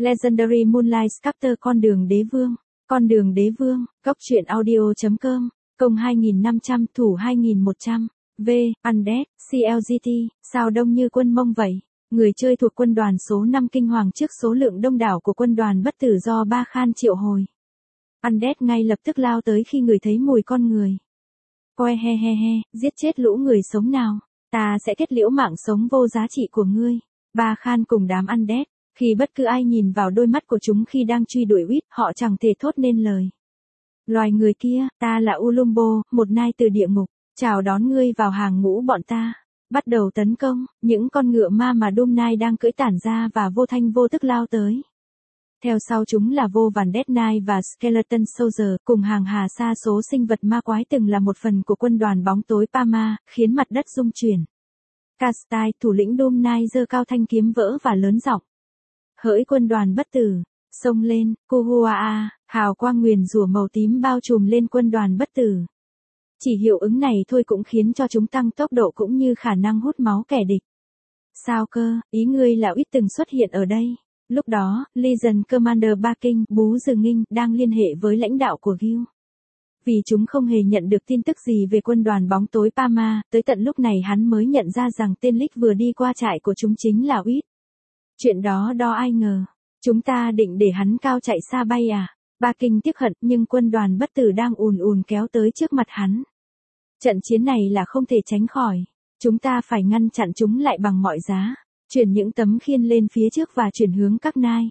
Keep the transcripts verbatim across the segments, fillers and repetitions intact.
Legendary Moonlight Sculptor con đường đế vương, con đường đế vương, góc truyện audio.com, công hai nghìn năm trăm, thủ hai nghìn một trăm, V, Undead, xê lờ giê tê, sao đông như quân Mông vậy? Người chơi thuộc quân đoàn số năm kinh hoàng trước số lượng đông đảo của quân đoàn bất tử do Ba Khan triệu hồi. Undead ngay lập tức lao tới khi người thấy mùi con người. Coi he he he, giết chết lũ người sống nào, ta sẽ kết liễu mạng sống vô giá trị của ngươi. Ba Khan cùng đám Undead, khi bất cứ ai nhìn vào đôi mắt của chúng khi đang truy đuổi Wit, họ chẳng thể thốt nên lời. Loài người kia, ta là Ulumbo, một nai từ địa ngục, chào đón ngươi vào hàng ngũ bọn ta. Bắt đầu tấn công, những con ngựa ma mà Doom Knight đang cưỡi tản ra và vô thanh vô tức lao tới. Theo sau chúng là vô vàn Death Knight và Skeleton Soldier, cùng hàng hà sa số sinh vật ma quái từng là một phần của quân đoàn bóng tối Parma, khiến mặt đất rung chuyển. Castai, thủ lĩnh Doom Knight giơ cao thanh kiếm vỡ và lớn giọng. Hỡi quân đoàn bất tử, xông lên, Kuhuaa, hào quang nguyền rủa màu tím bao trùm lên quân đoàn bất tử. Chỉ hiệu ứng này thôi cũng khiến cho chúng tăng tốc độ cũng như khả năng hút máu kẻ địch. Sao cơ, ý ngươi là Wit từng xuất hiện ở đây. Lúc đó, Legion Commander Barking, Bú Rừng Nghinh, đang liên hệ với lãnh đạo của Guild. Vì chúng không hề nhận được tin tức gì về quân đoàn bóng tối Parma, tới tận lúc này hắn mới nhận ra rằng tên Lick vừa đi qua trại của chúng chính là Wit. Chuyện đó đo ai ngờ. Chúng ta định để hắn cao chạy xa bay à? Barking tiếc hận, nhưng quân đoàn bất tử đang ùn ùn kéo tới trước mặt hắn. Trận chiến này là không thể tránh khỏi. Chúng ta phải ngăn chặn chúng lại bằng mọi giá. Chuyển những tấm khiên lên phía trước và chuyển hướng các nai.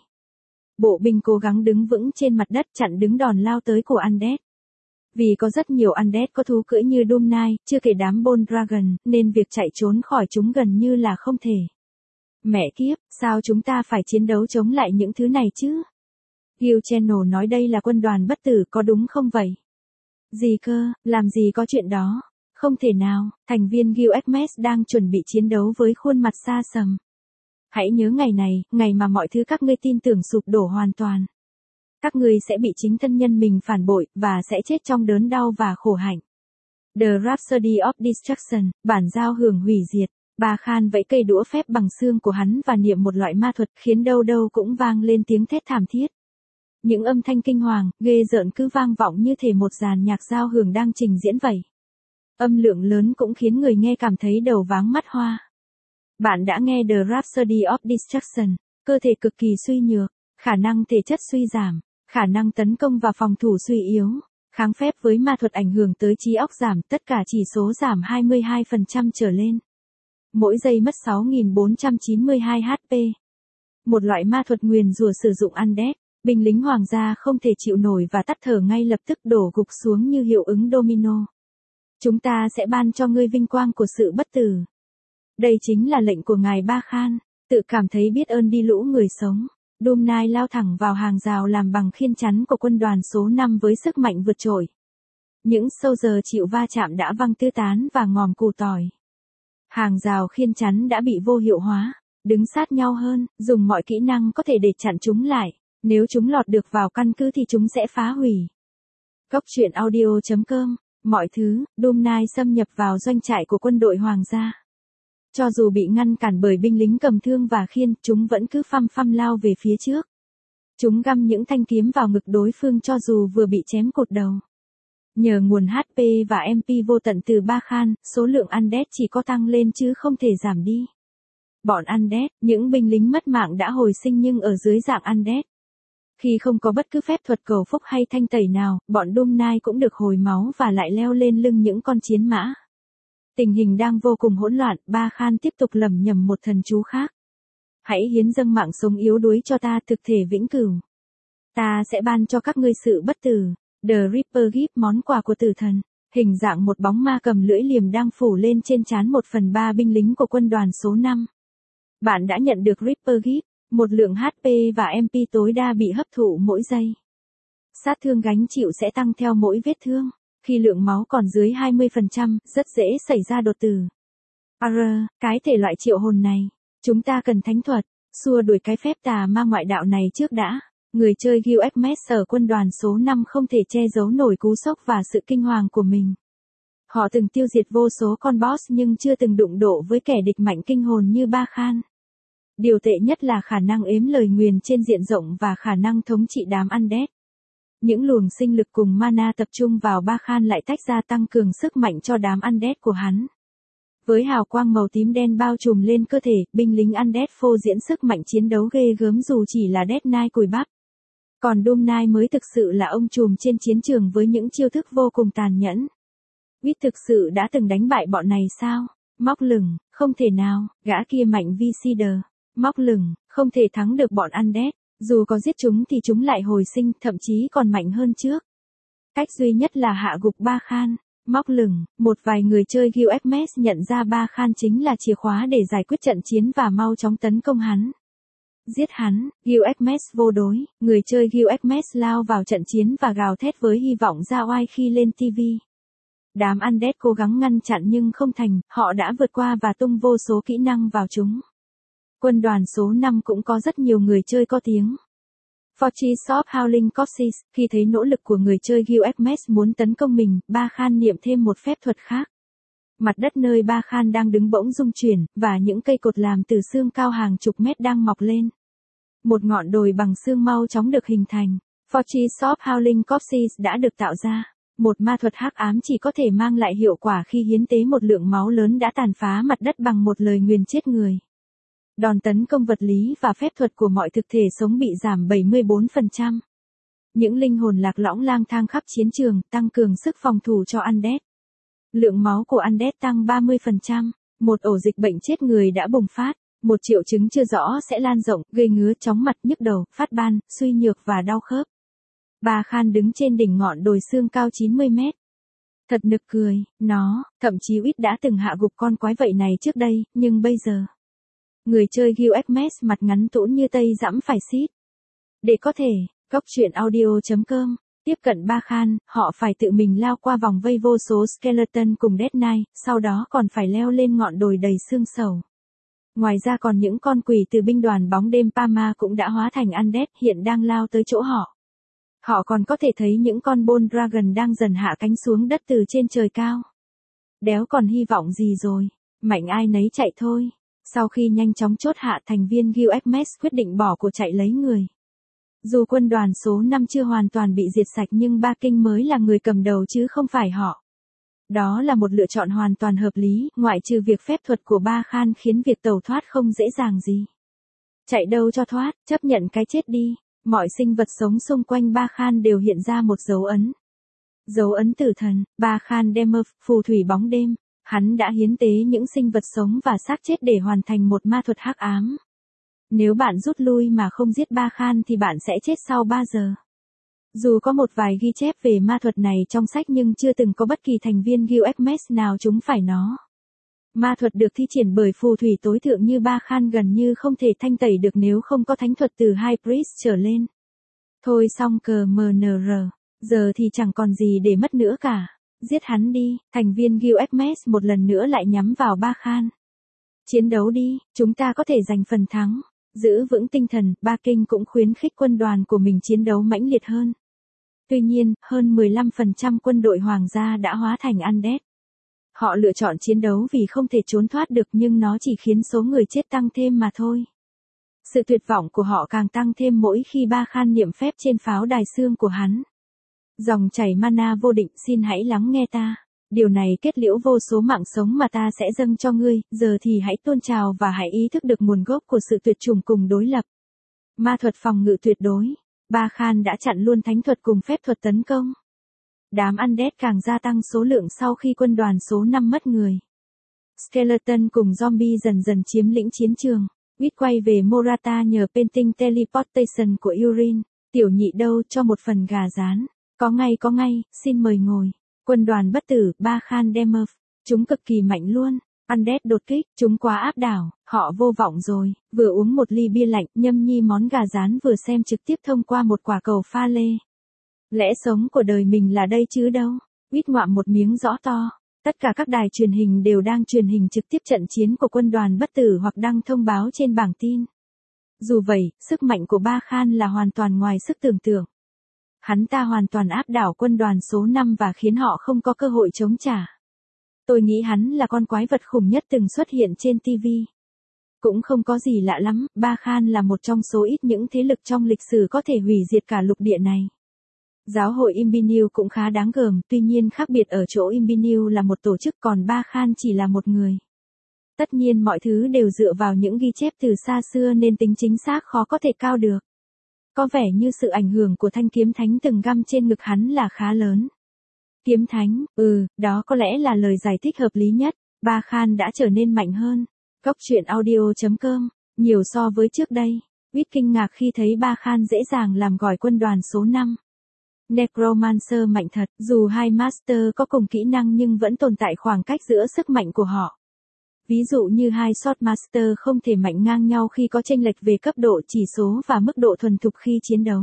Bộ binh cố gắng đứng vững trên mặt đất chặn đứng đòn lao tới của Undead. Vì có rất nhiều Undead có thú cưỡi như Doom Knight, chưa kể đám Bone Dragon, nên việc chạy trốn khỏi chúng gần như là không thể. Mẹ kiếp, sao chúng ta phải chiến đấu chống lại những thứ này chứ? Guild Channel nói đây là quân đoàn bất tử, có đúng không vậy? Gì cơ, làm gì có chuyện đó? Không thể nào, thành viên Guild Hermes đang chuẩn bị chiến đấu với khuôn mặt xa sầm. Hãy nhớ ngày này, ngày mà mọi thứ các ngươi tin tưởng sụp đổ hoàn toàn. Các ngươi sẽ bị chính thân nhân mình phản bội, và sẽ chết trong đớn đau và khổ hạnh. The Rhapsody of Destruction, bản giao hưởng hủy diệt. Ba Khan vẫy cây đũa phép bằng xương của hắn và niệm một loại ma thuật, khiến đâu đâu cũng vang lên tiếng thét thảm thiết. Những âm thanh kinh hoàng, ghê rợn cứ vang vọng như thể một dàn nhạc giao hưởng đang trình diễn vậy. Âm lượng lớn cũng khiến người nghe cảm thấy đầu váng mắt hoa. Bạn đã nghe The Rhapsody of Destruction, cơ thể cực kỳ suy nhược, khả năng thể chất suy giảm, khả năng tấn công và phòng thủ suy yếu, kháng phép với ma thuật ảnh hưởng tới trí óc giảm, tất cả chỉ số giảm hai mươi hai phần trăm trở lên. Mỗi giây mất sáu nghìn bốn trăm chín mươi hai hát pê. Một loại ma thuật nguyền rủa sử dụng Undead, binh lính hoàng gia không thể chịu nổi và tắt thở ngay lập tức đổ gục xuống như hiệu ứng domino. Chúng ta sẽ ban cho ngươi vinh quang của sự bất tử. Đây chính là lệnh của ngài Ba Khan, tự cảm thấy biết ơn đi lũ người sống. Doom Knight lao thẳng vào hàng rào làm bằng khiên chắn của quân đoàn số năm với sức mạnh vượt trội. Những soldier chịu va chạm đã văng tứ tán và ngòm củ tỏi. Hàng rào khiên chắn đã bị vô hiệu hóa, đứng sát nhau hơn, dùng mọi kỹ năng có thể để chặn chúng lại. Nếu chúng lọt được vào căn cứ thì chúng sẽ phá hủy. Góc truyện audio.com, mọi thứ, Doom Knight xâm nhập vào doanh trại của quân đội hoàng gia. Cho dù bị ngăn cản bởi binh lính cầm thương và khiên, chúng vẫn cứ phăm phăm lao về phía trước. Chúng găm những thanh kiếm vào ngực đối phương cho dù vừa bị chém cụt đầu. Nhờ nguồn hát pê và em pê vô tận từ Ba Khan, số lượng Undead chỉ có tăng lên chứ không thể giảm đi. Bọn Undead, những binh lính mất mạng đã hồi sinh nhưng ở dưới dạng Undead. Khi không có bất cứ phép thuật cầu phúc hay thanh tẩy nào, bọn Doom Knight cũng được hồi máu và lại leo lên lưng những con chiến mã. Tình hình đang vô cùng hỗn loạn, Ba Khan tiếp tục lẩm nhẩm một thần chú khác. Hãy hiến dâng mạng sống yếu đuối cho ta, thực thể vĩnh cửu. Ta sẽ ban cho các ngươi sự bất tử. The Reaper Gift, món quà của tử thần. Hình dạng một bóng ma cầm lưỡi liềm đang phủ lên trên trán một phần ba binh lính của quân đoàn số năm. Bạn đã nhận được Reaper Gift, một lượng hát pê và em pê tối đa bị hấp thụ mỗi giây. Sát thương gánh chịu sẽ tăng theo mỗi vết thương. Khi lượng máu còn dưới hai mươi phần trăm, rất dễ xảy ra đột tử. Ar, cái thể loại triệu hồn này, chúng ta cần thánh thuật, xua đuổi cái phép tà ma ngoại đạo này trước đã. Người chơi Guild Hermes ở quân đoàn số năm không thể che giấu nổi cú sốc và sự kinh hoàng của mình. Họ từng tiêu diệt vô số con boss nhưng chưa từng đụng độ với kẻ địch mạnh kinh hồn như Ba Khan. Điều tệ nhất là khả năng ếm lời nguyền trên diện rộng và khả năng thống trị đám Undead. Những luồng sinh lực cùng mana tập trung vào Ba Khan lại tách ra tăng cường sức mạnh cho đám Undead của hắn. Với hào quang màu tím đen bao trùm lên cơ thể, binh lính Undead phô diễn sức mạnh chiến đấu ghê gớm dù chỉ là Death Knight cùi bắp. Còn Doom Knight mới thực sự là ông trùm trên chiến trường với những chiêu thức vô cùng tàn nhẫn. Wit thực sự đã từng đánh bại bọn này sao? Móc lửng, không thể nào, gã kia mạnh vi Cider. Móc lửng, không thể thắng được bọn Undead. Dù có giết chúng thì chúng lại hồi sinh, thậm chí còn mạnh hơn trước. Cách duy nhất là hạ gục Ba Khan. Móc lửng, một vài người chơi Gilgamesh nhận ra Ba Khan chính là chìa khóa để giải quyết trận chiến và mau chóng tấn công hắn. Giết hắn, Gilgamesh vô đối, người chơi Gilgamesh lao vào trận chiến và gào thét với hy vọng ra oai khi lên ti vi. Đám Undead cố gắng ngăn chặn nhưng không thành, họ đã vượt qua và tung vô số kỹ năng vào chúng. Quân đoàn số năm cũng có rất nhiều người chơi có tiếng. Fortress of Howling Corpses, khi thấy nỗ lực của người chơi Gilgamesh muốn tấn công mình, Ba Khan niệm thêm một phép thuật khác. Mặt đất nơi Ba Khan đang đứng bỗng rung chuyển, và những cây cột làm từ xương cao hàng chục mét đang mọc lên. Một ngọn đồi bằng xương mau chóng được hình thành. Fortress of Howling Corpses đã được tạo ra. Một ma thuật hắc ám chỉ có thể mang lại hiệu quả khi hiến tế một lượng máu lớn đã tàn phá mặt đất bằng một lời nguyền chết người. Đòn tấn công vật lý và phép thuật của mọi thực thể sống bị giảm bảy mươi bốn phần trăm. Những linh hồn lạc lõng lang thang khắp chiến trường, tăng cường sức phòng thủ cho Undead. Lượng máu của Undead tăng ba mươi phần trăm. Một ổ dịch bệnh chết người đã bùng phát. Một triệu chứng chưa rõ sẽ lan rộng, gây ngứa, chóng mặt, nhức đầu, phát ban, suy nhược và đau khớp. Ba Khan đứng trên đỉnh ngọn đồi xương cao chín mươi mét. Thật nực cười, nó, thậm chí Wit đã từng hạ gục con quái vậy này trước đây, nhưng bây giờ. Người chơi Gilgamesh mặt ngắn tũn như tây dẫm phải xít. Để có thể, góc truyện audio chấm com, tiếp cận Ba Khan, họ phải tự mình lao qua vòng vây vô số skeleton cùng Death Knight, sau đó còn phải leo lên ngọn đồi đầy xương sầu. Ngoài ra còn những con quỷ từ binh đoàn bóng đêm Parma cũng đã hóa thành Undead hiện đang lao tới chỗ họ. Họ còn có thể thấy những con Bone Dragon đang dần hạ cánh xuống đất từ trên trời cao. Đéo còn hy vọng gì rồi, mạnh ai nấy chạy thôi. Sau khi nhanh chóng chốt hạ, thành viên Gilgamesh quyết định bỏ cuộc chạy lấy người. Dù quân đoàn số năm chưa hoàn toàn bị diệt sạch nhưng Ba Kinh mới là người cầm đầu chứ không phải họ. Đó là một lựa chọn hoàn toàn hợp lý, ngoại trừ việc phép thuật của Ba Khan khiến việc tẩu thoát không dễ dàng gì. Chạy đâu cho thoát, chấp nhận cái chết đi. Mọi sinh vật sống xung quanh Ba Khan đều hiện ra một dấu ấn. Dấu ấn tử thần, Ba Khan Demer, phù thủy bóng đêm. Hắn đã hiến tế những sinh vật sống và xác chết để hoàn thành một ma thuật hắc ám. Nếu bạn rút lui mà không giết Ba Khan thì bạn sẽ chết sau ba giờ. Dù có một vài ghi chép về ma thuật này trong sách nhưng chưa từng có bất kỳ thành viên Gilgamesh nào trúng phải nó. Ma thuật được thi triển bởi phù thủy tối thượng như Ba Khan gần như không thể thanh tẩy được nếu không có thánh thuật từ High Priest trở lên. Thôi xong cờ em en rờ, giờ thì chẳng còn gì để mất nữa cả. Giết hắn đi, thành viên Gilgamesh một lần nữa lại nhắm vào Ba Khan. Chiến đấu đi, chúng ta có thể giành phần thắng. Giữ vững tinh thần, Ba Kinh cũng khuyến khích quân đoàn của mình chiến đấu mãnh liệt hơn. Tuy nhiên, hơn mười lăm phần trăm quân đội hoàng gia đã hóa thành Undead. Họ lựa chọn chiến đấu vì không thể trốn thoát được nhưng nó chỉ khiến số người chết tăng thêm mà thôi. Sự tuyệt vọng của họ càng tăng thêm mỗi khi Ba Khan niệm phép trên pháo đài xương của hắn. Dòng chảy mana vô định, xin hãy lắng nghe ta. Điều này kết liễu vô số mạng sống mà ta sẽ dâng cho ngươi, giờ thì hãy tôn trào và hãy ý thức được nguồn gốc của sự tuyệt chủng cùng đối lập. Ma thuật phòng ngự tuyệt đối. Ba Khan đã chặn luôn thánh thuật cùng phép thuật tấn công. Đám Undead càng gia tăng số lượng sau khi quân đoàn số năm mất người. Skeleton cùng zombie dần dần chiếm lĩnh chiến trường. Wit quay về Morata nhờ painting teleportation của Urin. Tiểu nhị đâu cho một phần gà rán. Có ngay có ngay, xin mời ngồi. Quân đoàn bất tử, Ba Khan Demer. Chúng cực kỳ mạnh luôn. Undead đột kích, chúng quá áp đảo, họ vô vọng rồi. Vừa uống một ly bia lạnh, nhâm nhi món gà rán vừa xem trực tiếp thông qua một quả cầu pha lê. Lẽ sống của đời mình là đây chứ đâu. Wit ngoạm một miếng rõ to. Tất cả các đài truyền hình đều đang truyền hình trực tiếp trận chiến của quân đoàn bất tử hoặc đăng thông báo trên bảng tin. Dù vậy, sức mạnh của Ba Khan là hoàn toàn ngoài sức tưởng tượng. Hắn ta hoàn toàn áp đảo quân đoàn số năm và khiến họ không có cơ hội chống trả. Tôi nghĩ hắn là con quái vật khủng nhất từng xuất hiện trên ti vi. Cũng không có gì lạ lắm, Ba Khan là một trong số ít những thế lực trong lịch sử có thể hủy diệt cả lục địa này. Giáo hội Imbinu cũng khá đáng gờm, tuy nhiên khác biệt ở chỗ Imbinu là một tổ chức còn Ba Khan chỉ là một người. Tất nhiên mọi thứ đều dựa vào những ghi chép từ xa xưa nên tính chính xác khó có thể cao được. Có vẻ như sự ảnh hưởng của thanh kiếm thánh từng găm trên ngực hắn là khá lớn. Kiếm thánh, ừ, đó có lẽ là lời giải thích hợp lý nhất. Ba Khan đã trở nên mạnh hơn. Góc truyện audio chấm com, nhiều so với trước đây. Whit kinh ngạc khi thấy Ba Khan dễ dàng làm gọi quân đoàn số năm. Necromancer mạnh thật, dù hai Master có cùng kỹ năng nhưng vẫn tồn tại khoảng cách giữa sức mạnh của họ. Ví dụ như hai Swordmaster không thể mạnh ngang nhau khi có chênh lệch về cấp độ chỉ số và mức độ thuần thục khi chiến đấu.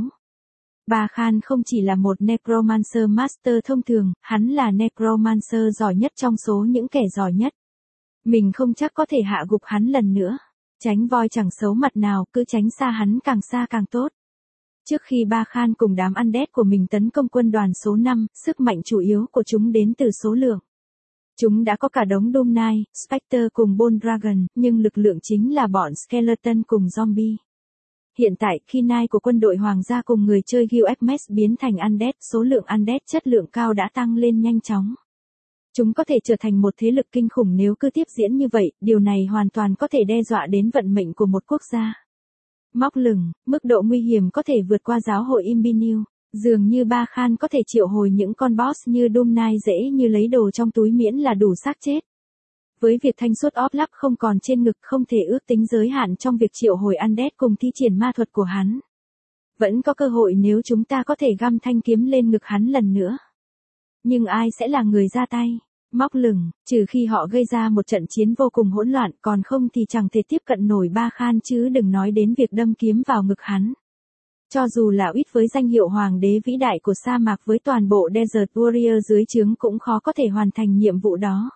Ba Khan không chỉ là một Necromancer Master thông thường, hắn là Necromancer giỏi nhất trong số những kẻ giỏi nhất. Mình không chắc có thể hạ gục hắn lần nữa. Tránh voi chẳng xấu mặt nào, cứ tránh xa hắn càng xa càng tốt. Trước khi Ba Khan cùng đám undead của mình tấn công quân đoàn số năm, sức mạnh chủ yếu của chúng đến từ số lượng. Chúng đã có cả đống Doom Knight, Spectre cùng Bone Dragon, nhưng lực lượng chính là bọn Skeleton cùng Zombie. Hiện tại, khi Knight của quân đội Hoàng gia cùng người chơi Guildmates biến thành undead, số lượng undead chất lượng cao đã tăng lên nhanh chóng. Chúng có thể trở thành một thế lực kinh khủng nếu cứ tiếp diễn như vậy, điều này hoàn toàn có thể đe dọa đến vận mệnh của một quốc gia. Móc lửng, mức độ nguy hiểm có thể vượt qua giáo hội Imbinu. Dường như Ba Khan có thể triệu hồi những con boss như Doom Knight dễ như lấy đồ trong túi miễn là đủ xác chết. Với việc thanh suất óp lắp không còn trên ngực không thể ước tính giới hạn trong việc triệu hồi undead cùng thi triển ma thuật của hắn. Vẫn có cơ hội nếu chúng ta có thể găm thanh kiếm lên ngực hắn lần nữa. Nhưng ai sẽ là người ra tay? Móc lửng, trừ khi họ gây ra một trận chiến vô cùng hỗn loạn, còn không thì chẳng thể tiếp cận nổi Ba Khan chứ đừng nói đến việc đâm kiếm vào ngực hắn. Cho dù là Whit với danh hiệu hoàng đế vĩ đại của sa mạc với toàn bộ Desert Warrior dưới trướng cũng khó có thể hoàn thành nhiệm vụ đó.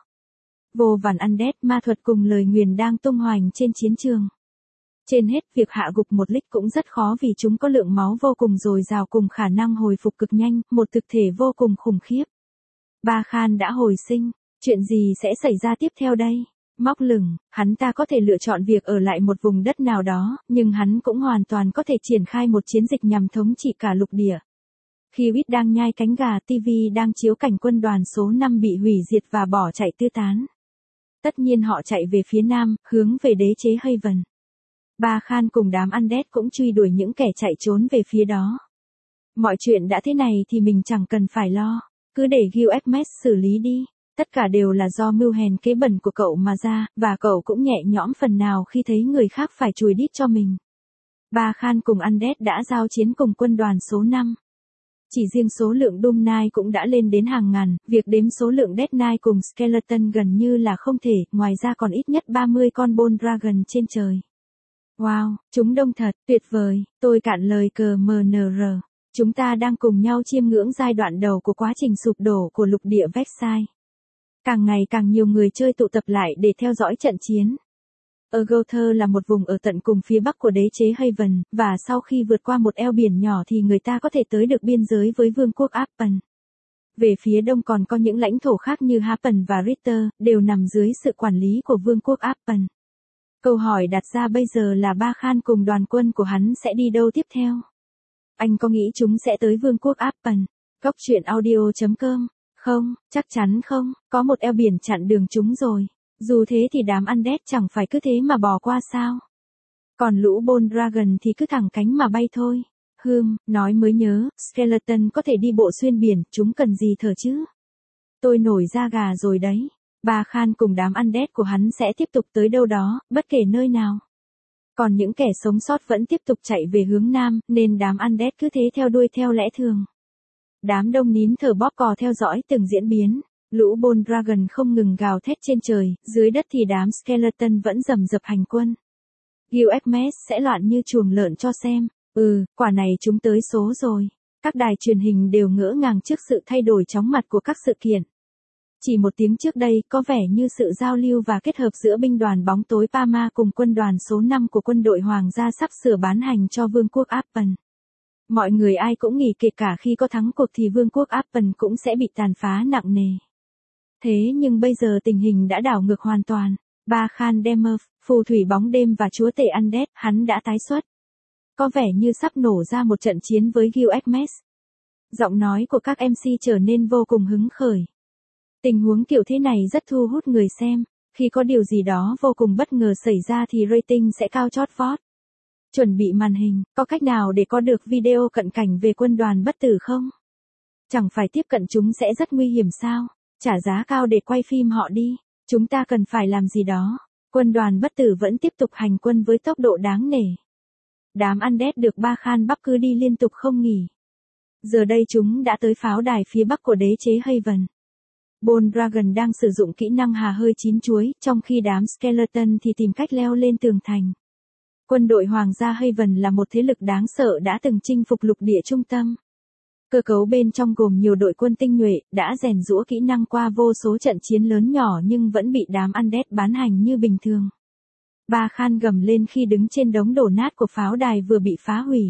Vô vàn undead, ma thuật cùng lời nguyền đang tung hoành trên chiến trường. Trên hết, việc hạ gục một Lich cũng rất khó vì chúng có lượng máu vô cùng dồi dào cùng khả năng hồi phục cực nhanh, một thực thể vô cùng khủng khiếp. Ba Khan đã hồi sinh, chuyện gì sẽ xảy ra tiếp theo đây? Móc lửng, hắn ta có thể lựa chọn việc ở lại một vùng đất nào đó, nhưng hắn cũng hoàn toàn có thể triển khai một chiến dịch nhằm thống trị cả lục địa. Khi Whit đang nhai cánh gà, ti vi đang chiếu cảnh quân đoàn số năm bị hủy diệt và bỏ chạy tứ tán. Tất nhiên họ chạy về phía nam, hướng về đế chế Haven. Ba Khan cùng đám undead cũng truy đuổi những kẻ chạy trốn về phía đó. Mọi chuyện đã thế này thì mình chẳng cần phải lo, cứ để Guildmates xử lý đi. Tất cả đều là do mưu hèn kế bẩn của cậu mà ra, và cậu cũng nhẹ nhõm phần nào khi thấy người khác phải chùi đít cho mình. Ba Khan cùng undead đã giao chiến cùng quân đoàn số năm. Chỉ riêng số lượng Doom Knight cũng đã lên đến hàng ngàn, việc đếm số lượng Death Knight cùng Skeleton gần như là không thể, ngoài ra còn ít nhất ba mươi con Bone Dragon trên trời. Wow, chúng đông thật, tuyệt vời, tôi cạn lời cờ em en rờ. Chúng ta đang cùng nhau chiêm ngưỡng giai đoạn đầu của quá trình sụp đổ của lục địa Vexai. Càng ngày càng nhiều người chơi tụ tập lại để theo dõi trận chiến. Ergother là một vùng ở tận cùng phía bắc của đế chế Haven, và sau khi vượt qua một eo biển nhỏ thì người ta có thể tới được biên giới với vương quốc Appen. Về phía đông còn có những lãnh thổ khác như Happen và Ritter, đều nằm dưới sự quản lý của vương quốc Appen. Câu hỏi đặt ra bây giờ là Ba Khan cùng đoàn quân của hắn sẽ đi đâu tiếp theo? Anh có nghĩ chúng sẽ tới vương quốc Appen? Góc truyện audio chấm com. Không, chắc chắn không, có một eo biển chặn đường chúng rồi. Dù thế thì đám undead chẳng phải cứ thế mà bỏ qua sao. Còn lũ Bone Dragon thì cứ thẳng cánh mà bay thôi. Hừm, nói mới nhớ, Skeleton có thể đi bộ xuyên biển, chúng cần gì thở chứ? Tôi nổi da gà rồi đấy. Ba Khan cùng đám undead của hắn sẽ tiếp tục tới đâu đó, bất kể nơi nào. Còn những kẻ sống sót vẫn tiếp tục chạy về hướng nam, nên đám undead cứ thế theo đuôi theo lẽ thường. Đám đông nín thở bóp cò theo dõi từng diễn biến. Lũ Bone Dragon không ngừng gào thét trên trời, dưới đất thì đám Skeleton vẫn rầm rập hành quân. Guildmates sẽ loạn như chuồng lợn cho xem. Ừ, quả này chúng tới số rồi. Các đài truyền hình đều ngỡ ngàng trước sự thay đổi chóng mặt của các sự kiện. Chỉ một tiếng trước đây, có vẻ như sự giao lưu và kết hợp giữa binh đoàn bóng tối Parma cùng quân đoàn số năm của quân đội Hoàng gia sắp sửa bán hành cho vương quốc Appen. Mọi người ai cũng nghĩ kể cả khi có thắng cuộc thì vương quốc Appen cũng sẽ bị tàn phá nặng nề. Thế nhưng bây giờ tình hình đã đảo ngược hoàn toàn. Ba Khan Demov, phù thủy bóng đêm và chúa tể Undead, hắn đã tái xuất. Có vẻ như sắp nổ ra một trận chiến với Gilgamesh. Giọng nói của các em xê trở nên vô cùng hứng khởi. Tình huống kiểu thế này rất thu hút người xem. Khi có điều gì đó vô cùng bất ngờ xảy ra thì rating sẽ cao chót vót. Chuẩn bị màn hình, có cách nào để có được video cận cảnh về quân đoàn bất tử không? Chẳng phải tiếp cận chúng sẽ rất nguy hiểm sao? Trả giá cao để quay phim họ đi. Chúng ta cần phải làm gì đó. Quân đoàn bất tử vẫn tiếp tục hành quân với tốc độ đáng nể. Đám Undead được Ba Khan bắt cứ đi liên tục không nghỉ. Giờ đây chúng đã tới pháo đài phía bắc của đế chế Haven. Bold Dragon đang sử dụng kỹ năng hà hơi chín chuối, trong khi đám Skeleton thì tìm cách leo lên tường thành. Quân đội Hoàng gia Haven là một thế lực đáng sợ đã từng chinh phục lục địa trung tâm. Cơ cấu bên trong gồm nhiều đội quân tinh nhuệ, đã rèn giũa kỹ năng qua vô số trận chiến lớn nhỏ nhưng vẫn bị đám Undead bán hành như bình thường. Ba Khan gầm lên khi đứng trên đống đổ nát của pháo đài vừa bị phá hủy.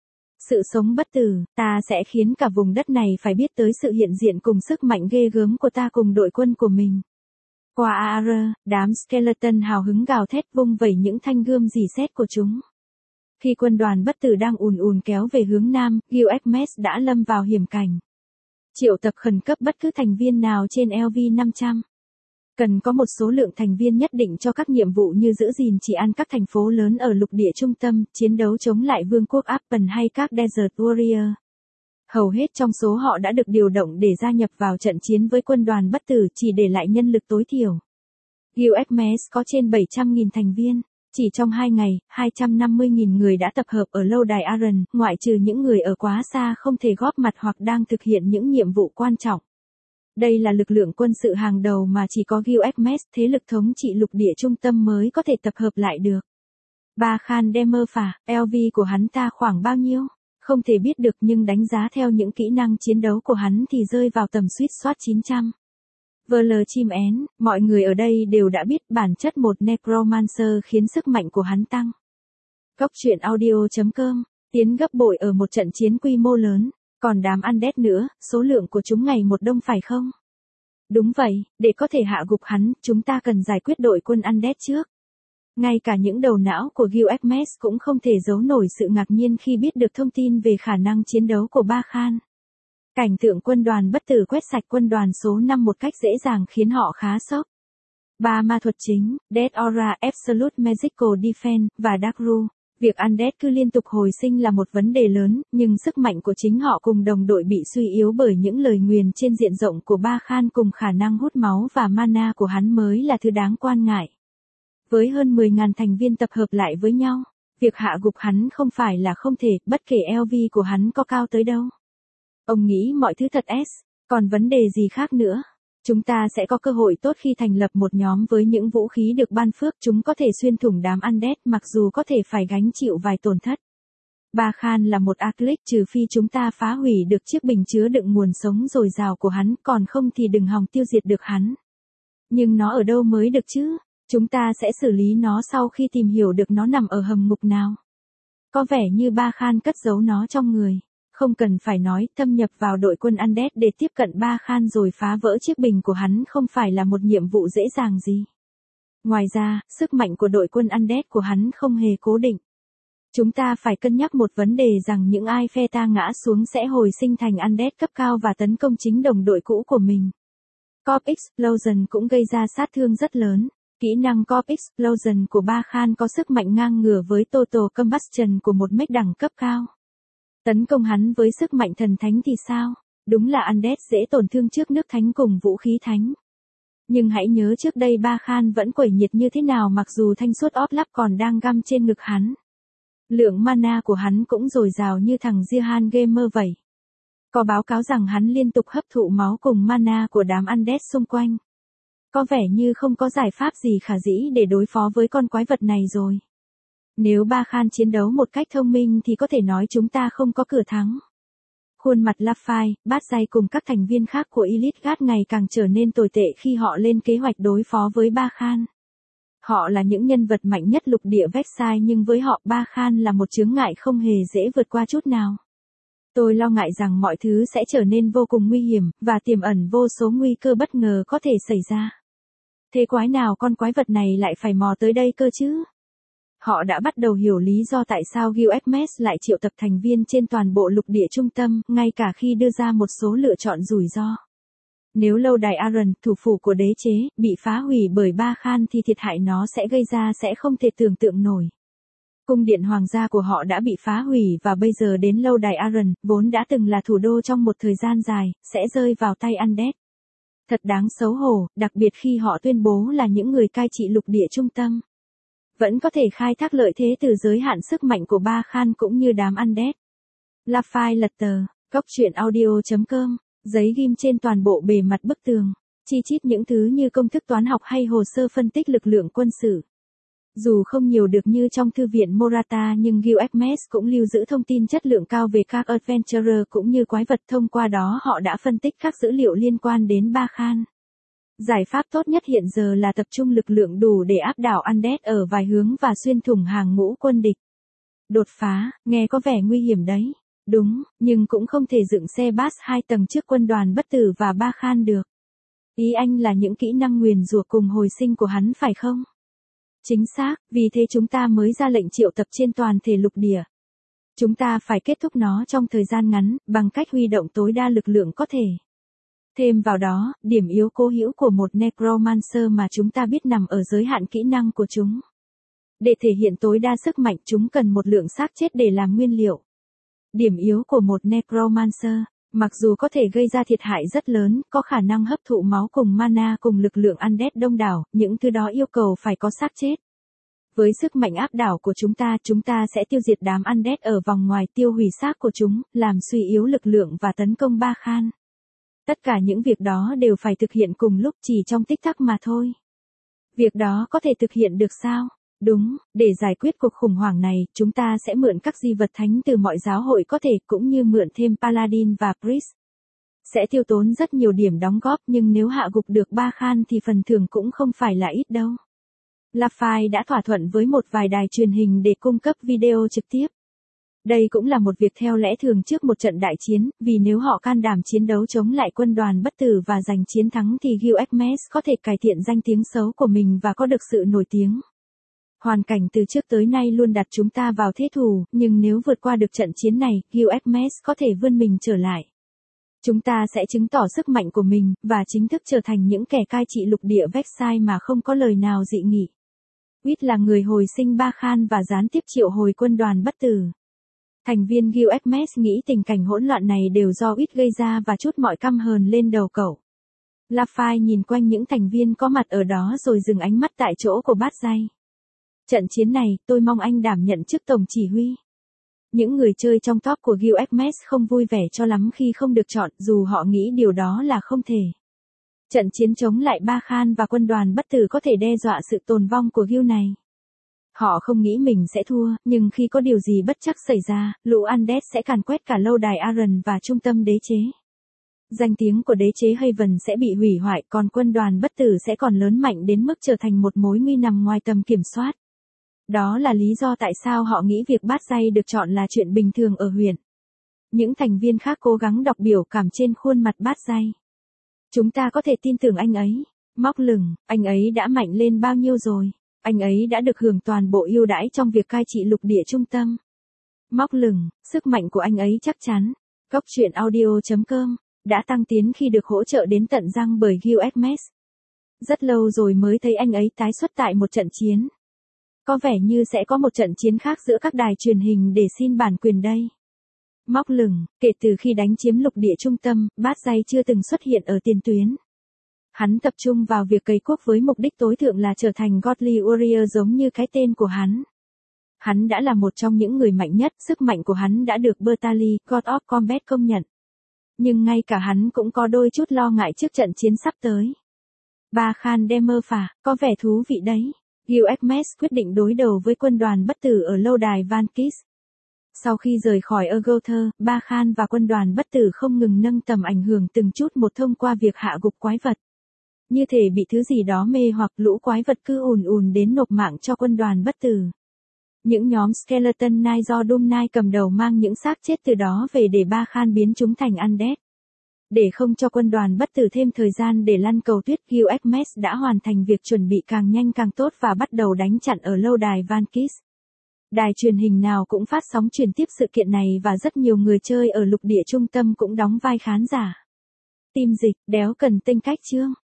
Sự sống bất tử, ta sẽ khiến cả vùng đất này phải biết tới sự hiện diện cùng sức mạnh ghê gớm của ta cùng đội quân của mình. Qua a rờ, đám Skeleton hào hứng gào thét vung vẩy những thanh gươm rỉ sét của chúng. Khi quân đoàn bất tử đang ùn ùn kéo về hướng nam, Gilgamesh đã lâm vào hiểm cảnh. Triệu tập khẩn cấp bất cứ thành viên nào trên L V năm trăm. Cần có một số lượng thành viên nhất định cho các nhiệm vụ như giữ gìn trị an các thành phố lớn ở lục địa trung tâm, chiến đấu chống lại vương quốc Appen hay các Desert Warrior. Hầu hết trong số họ đã được điều động để gia nhập vào trận chiến với quân đoàn bất tử chỉ để lại nhân lực tối thiểu. Gilgamesh có trên bảy trăm nghìn thành viên. Chỉ trong hai ngày, hai trăm năm mươi nghìn người đã tập hợp ở lâu đài Aran, ngoại trừ những người ở quá xa không thể góp mặt hoặc đang thực hiện những nhiệm vụ quan trọng. Đây là lực lượng quân sự hàng đầu mà chỉ có Gilgamesh, thế lực thống trị lục địa trung tâm mới có thể tập hợp lại được. Ba Khan Demov à, L V của hắn ta khoảng bao nhiêu? Không thể biết được nhưng đánh giá theo những kỹ năng chiến đấu của hắn thì rơi vào tầm suýt soát chín trăm. Vờ lờ chim én, mọi người ở đây đều đã biết bản chất một Necromancer khiến sức mạnh của hắn tăng. Góc truyện audio chấm com, tiến gấp bội ở một trận chiến quy mô lớn, còn đám Undead nữa, số lượng của chúng ngày một đông phải không? Đúng vậy, để có thể hạ gục hắn, chúng ta cần giải quyết đội quân Undead trước. Ngay cả những đầu não của Gilgamesh cũng không thể giấu nổi sự ngạc nhiên khi biết được thông tin về khả năng chiến đấu của Ba Khan. Cảnh tượng quân đoàn bất tử quét sạch quân đoàn số năm một cách dễ dàng khiến họ khá sốc. Ba ma thuật chính, Death Aura, Absolute Magical Defense, và Dark Rule. Việc Undead cứ liên tục hồi sinh là một vấn đề lớn, nhưng sức mạnh của chính họ cùng đồng đội bị suy yếu bởi những lời nguyền trên diện rộng của Ba Khan cùng khả năng hút máu và mana của hắn mới là thứ đáng quan ngại. Với hơn mười nghìn thành viên tập hợp lại với nhau, việc hạ gục hắn không phải là không thể, bất kể L V của hắn có cao tới đâu. Ông nghĩ mọi thứ thật S, còn vấn đề gì khác nữa? Chúng ta sẽ có cơ hội tốt khi thành lập một nhóm với những vũ khí được ban phước, chúng có thể xuyên thủng đám Undead mặc dù có thể phải gánh chịu vài tổn thất. Ba Khan là một Archlight, trừ phi chúng ta phá hủy được chiếc bình chứa đựng nguồn sống dồi dào của hắn, còn không thì đừng hòng tiêu diệt được hắn. Nhưng nó ở đâu mới được chứ? Chúng ta sẽ xử lý nó sau khi tìm hiểu được nó nằm ở hầm ngục nào. Có vẻ như Ba Khan cất giấu nó trong người. Không cần phải nói, thâm nhập vào đội quân Undead để tiếp cận Ba Khan rồi phá vỡ chiếc bình của hắn không phải là một nhiệm vụ dễ dàng gì. Ngoài ra, sức mạnh của đội quân Undead của hắn không hề cố định. Chúng ta phải cân nhắc một vấn đề rằng những ai phe ta ngã xuống sẽ hồi sinh thành Undead cấp cao và tấn công chính đồng đội cũ của mình. Corp Explosion cũng gây ra sát thương rất lớn. Kỹ năng Corp Explosion của Ba Khan có sức mạnh ngang ngửa với Total Combustion của một mech đẳng cấp cao. Tấn công hắn với sức mạnh thần thánh thì sao? Đúng là Undead dễ tổn thương trước nước thánh cùng vũ khí thánh. Nhưng hãy nhớ trước đây Ba Khan vẫn quẩy nhiệt như thế nào mặc dù thanh suốt óp lắp còn đang găm trên ngực hắn. Lượng mana của hắn cũng dồi dào như thằng Jihan Gamer vậy. Có báo cáo rằng hắn liên tục hấp thụ máu cùng mana của đám Undead xung quanh. Có vẻ như không có giải pháp gì khả dĩ để đối phó với con quái vật này rồi. Nếu Ba Khan chiến đấu một cách thông minh thì có thể nói chúng ta không có cửa thắng. Khuôn mặt Laphai, Bát Dai cùng các thành viên khác của Elite Guard ngày càng trở nên tồi tệ khi họ lên kế hoạch đối phó với Ba Khan. Họ là những nhân vật mạnh nhất lục địa Vexai nhưng với họ Ba Khan là một chướng ngại không hề dễ vượt qua chút nào. Tôi lo ngại rằng mọi thứ sẽ trở nên vô cùng nguy hiểm, và tiềm ẩn vô số nguy cơ bất ngờ có thể xảy ra. Thế quái nào con quái vật này lại phải mò tới đây cơ chứ? Họ đã bắt đầu hiểu lý do tại sao Gilgamesh lại triệu tập thành viên trên toàn bộ lục địa trung tâm, ngay cả khi đưa ra một số lựa chọn rủi ro. Nếu lâu đài Aran, thủ phủ của đế chế, bị phá hủy bởi Ba Khan thì thiệt hại nó sẽ gây ra sẽ không thể tưởng tượng nổi. Cung điện hoàng gia của họ đã bị phá hủy và bây giờ đến lâu đài Aran, vốn đã từng là thủ đô trong một thời gian dài, sẽ rơi vào tay Undead. Thật đáng xấu hổ, đặc biệt khi họ tuyên bố là những người cai trị lục địa trung tâm. Vẫn có thể khai thác lợi thế từ giới hạn sức mạnh của Ba Khan cũng như đám Undead. La File lật tờ, góc truyện audio chấm com, giấy ghim trên toàn bộ bề mặt bức tường, chi chít những thứ như công thức toán học hay hồ sơ phân tích lực lượng quân sự. Dù không nhiều được như trong thư viện Morata nhưng Gilgamesh cũng lưu giữ thông tin chất lượng cao về các adventurer cũng như quái vật, thông qua đó họ đã phân tích các dữ liệu liên quan đến Ba Khan. Giải pháp tốt nhất hiện giờ là tập trung lực lượng đủ để áp đảo Undead ở vài hướng và xuyên thủng hàng ngũ quân địch. Đột phá, nghe có vẻ nguy hiểm đấy. Đúng, nhưng cũng không thể dựng xe bus hai tầng trước quân đoàn bất tử và Ba Khan được. Ý anh là những kỹ năng nguyền rủa cùng hồi sinh của hắn phải không? Chính xác, vì thế chúng ta mới ra lệnh triệu tập trên toàn thể lục địa. Chúng ta phải kết thúc nó trong thời gian ngắn, bằng cách huy động tối đa lực lượng có thể. Thêm vào đó, điểm yếu cố hữu của một Necromancer mà chúng ta biết nằm ở giới hạn kỹ năng của chúng. Để thể hiện tối đa sức mạnh, chúng cần một lượng xác chết để làm nguyên liệu. Điểm yếu của một Necromancer, mặc dù có thể gây ra thiệt hại rất lớn, có khả năng hấp thụ máu cùng mana cùng lực lượng Undead đông đảo, những thứ đó yêu cầu phải có xác chết. Với sức mạnh áp đảo của chúng ta, chúng ta sẽ tiêu diệt đám Undead ở vòng ngoài, tiêu hủy xác của chúng, làm suy yếu lực lượng và tấn công Ba Khan. Tất cả những việc đó đều phải thực hiện cùng lúc, chỉ trong tích tắc mà thôi. Việc đó có thể thực hiện được sao? Đúng, để giải quyết cuộc khủng hoảng này, chúng ta sẽ mượn các di vật thánh từ mọi giáo hội có thể, cũng như mượn thêm Paladin và Priest. Sẽ tiêu tốn rất nhiều điểm đóng góp, nhưng nếu hạ gục được Ba Khan thì phần thưởng cũng không phải là ít đâu. La File đã thỏa thuận với một vài đài truyền hình để cung cấp video trực tiếp. Đây cũng là một việc theo lẽ thường trước một trận đại chiến, vì nếu họ can đảm chiến đấu chống lại quân đoàn bất tử và giành chiến thắng thì Gilgamesh có thể cải thiện danh tiếng xấu của mình và có được sự nổi tiếng. Hoàn cảnh từ trước tới nay luôn đặt chúng ta vào thế thủ, nhưng nếu vượt qua được trận chiến này, Gilgamesh có thể vươn mình trở lại. Chúng ta sẽ chứng tỏ sức mạnh của mình, và chính thức trở thành những kẻ cai trị lục địa Vexai mà không có lời nào dị nghị. Uýt là người hồi sinh Ba Khan và gián tiếp triệu hồi quân đoàn bất tử. Thành viên Gilgamesh nghĩ tình cảnh hỗn loạn này đều do Uýt gây ra và trút mọi căm hờn lên đầu cậu. La File nhìn quanh những thành viên có mặt ở đó rồi dừng ánh mắt tại chỗ của Bát Dai. Trận chiến này, tôi mong anh đảm nhận chức tổng chỉ huy. Những người chơi trong top của Gilgamesh không vui vẻ cho lắm khi không được chọn, dù họ nghĩ điều đó là không thể. Trận chiến chống lại Ba Khan và quân đoàn bất tử có thể đe dọa sự tồn vong của Gil này. Họ không nghĩ mình sẽ thua, nhưng khi có điều gì bất trắc xảy ra, lũ Undead sẽ càn quét cả lâu đài Aran và trung tâm đế chế. Danh tiếng của đế chế Haven sẽ bị hủy hoại, còn quân đoàn bất tử sẽ còn lớn mạnh đến mức trở thành một mối nguy nằm ngoài tầm kiểm soát. Đó là lý do tại sao họ nghĩ việc Bát Dai được chọn là chuyện bình thường ở huyện. Những thành viên khác cố gắng đọc biểu cảm trên khuôn mặt Bát Dai. Chúng ta có thể tin tưởng anh ấy. Móc lửng, anh ấy đã mạnh lên bao nhiêu rồi? Anh ấy đã được hưởng toàn bộ ưu đãi trong việc cai trị lục địa trung tâm. Móc lửng, sức mạnh của anh ấy chắc chắn. Góc truyện audio chấm com đã tăng tiến khi được hỗ trợ đến tận răng bởi Gilgamesh. Rất lâu rồi mới thấy anh ấy tái xuất tại một trận chiến. Có vẻ như sẽ có một trận chiến khác giữa các đài truyền hình để xin bản quyền đây. Móc lửng, kể từ khi đánh chiếm lục địa trung tâm, Bát Dai chưa từng xuất hiện ở tiền tuyến. Hắn tập trung vào việc cày cuốc với mục đích tối thượng là trở thành Godly Warrior giống như cái tên của hắn. Hắn đã là một trong những người mạnh nhất, sức mạnh của hắn đã được Bertali, God of Combat công nhận. Nhưng ngay cả hắn cũng có đôi chút lo ngại trước trận chiến sắp tới. Ba Khan Demerfa, có vẻ thú vị đấy. Gilgamesh quyết định đối đầu với quân đoàn bất tử ở lâu đài Van Kis. Sau khi rời khỏi Urgother, Ba Khan và quân đoàn bất tử không ngừng nâng tầm ảnh hưởng từng chút một thông qua việc hạ gục quái vật. Như thể bị thứ gì đó mê hoặc, lũ quái vật cứ ùn ùn đến nộp mạng cho quân đoàn bất tử. Những nhóm Skeleton Knight do Doom Knight cầm đầu mang những xác chết từ đó về để Ba Khan biến chúng thành Undead. Để không cho quân đoàn bất tử thêm thời gian để lăn cầu tuyết, u ét Max đã hoàn thành việc chuẩn bị càng nhanh càng tốt và bắt đầu đánh chặn ở lâu đài Van Kiss. Đài truyền hình nào cũng phát sóng truyền tiếp sự kiện này và rất nhiều người chơi ở lục địa trung tâm cũng đóng vai khán giả. Team dịch, đéo cần tinh cách chương.